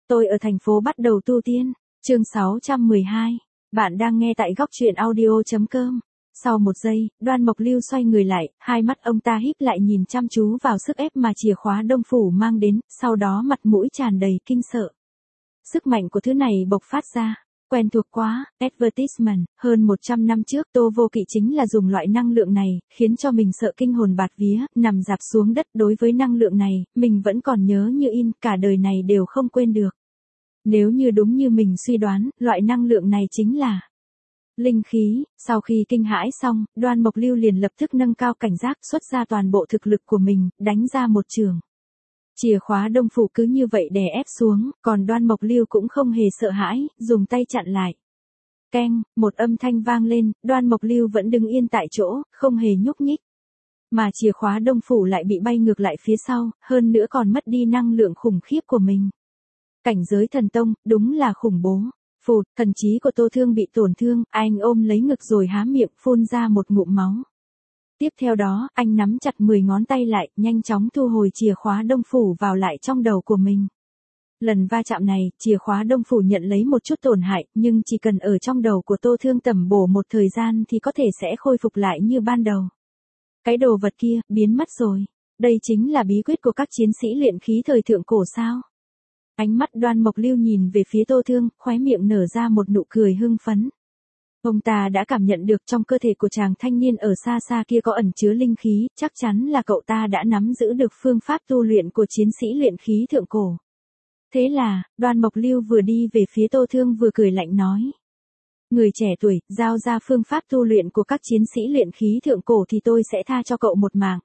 Tôi ở thành phố bắt đầu tu tiên. Chương 612. Bạn đang nghe tại góc truyện audio.com. Sau một giây, Đoan Mộc Lưu xoay người lại, hai mắt ông ta híp lại nhìn chăm chú vào sức ép mà chìa khóa Đông Phủ mang đến, sau đó mặt mũi tràn đầy kinh sợ. Sức mạnh của thứ này bộc phát ra. Quen thuộc quá, advertisement, hơn 100 năm trước Tô Vô Kỵ chính là dùng loại năng lượng này, khiến cho mình sợ kinh hồn bạt vía, nằm rạp xuống đất. Đối với năng lượng này, mình vẫn còn nhớ như in, cả đời này đều không quên được. Nếu như đúng như mình suy đoán, loại năng lượng này chính là linh khí. Sau khi kinh hãi xong, Đoan Mộc Lưu liền lập tức nâng cao cảnh giác, xuất ra toàn bộ thực lực của mình, đánh ra một trường. Chìa khóa Đông Phủ cứ như vậy đè ép xuống, còn Đoan Mộc Lưu cũng không hề sợ hãi, dùng tay chặn lại. Keng, một âm thanh vang lên, Đoan Mộc Lưu vẫn đứng yên tại chỗ, không hề nhúc nhích. Mà chìa khóa Đông Phủ lại bị bay ngược lại phía sau, hơn nữa còn mất đi năng lượng khủng khiếp của mình. Cảnh giới thần tông, đúng là khủng bố. Phụt, thần trí của Tô Thương bị tổn thương, anh ôm lấy ngực rồi há miệng phun ra một ngụm máu. Tiếp theo đó, anh nắm chặt 10 ngón tay lại, nhanh chóng thu hồi chìa khóa Đông Phủ vào lại trong đầu của mình. Lần va chạm này, chìa khóa Đông Phủ nhận lấy một chút tổn hại, nhưng chỉ cần ở trong đầu của Tô Thương tẩm bổ một thời gian thì có thể sẽ khôi phục lại như ban đầu. Cái đồ vật kia, biến mất rồi. Đây chính là bí quyết của các chiến sĩ luyện khí thời thượng cổ sao? Ánh mắt Đoan Mộc Lưu nhìn về phía Tô Thương, khóe miệng nở ra một nụ cười hưng phấn. Ông ta đã cảm nhận được trong cơ thể của chàng thanh niên ở xa xa kia có ẩn chứa linh khí, chắc chắn là cậu ta đã nắm giữ được phương pháp tu luyện của chiến sĩ luyện khí thượng cổ. Thế là, Đoan Mộc Lưu vừa đi về phía Tô Thương vừa cười lạnh nói. Người trẻ tuổi, giao ra phương pháp tu luyện của các chiến sĩ luyện khí thượng cổ thì tôi sẽ tha cho cậu một mạng.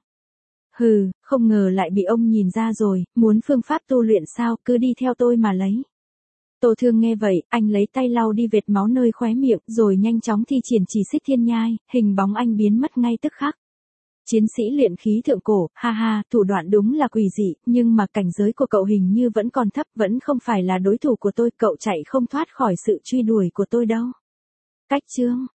Hừ, không ngờ lại bị ông nhìn ra rồi, muốn phương pháp tu luyện sao, cứ đi theo tôi mà lấy. Tô Thương nghe vậy, anh lấy tay lau đi vệt máu nơi khóe miệng, rồi nhanh chóng thi triển chỉ xích thiên nhai, hình bóng anh biến mất ngay tức khắc. Chiến sĩ luyện khí thượng cổ, ha ha, thủ đoạn đúng là quỷ dị, nhưng mà cảnh giới của cậu hình như vẫn còn thấp, vẫn không phải là đối thủ của tôi, cậu chạy không thoát khỏi sự truy đuổi của tôi đâu. Cách chương,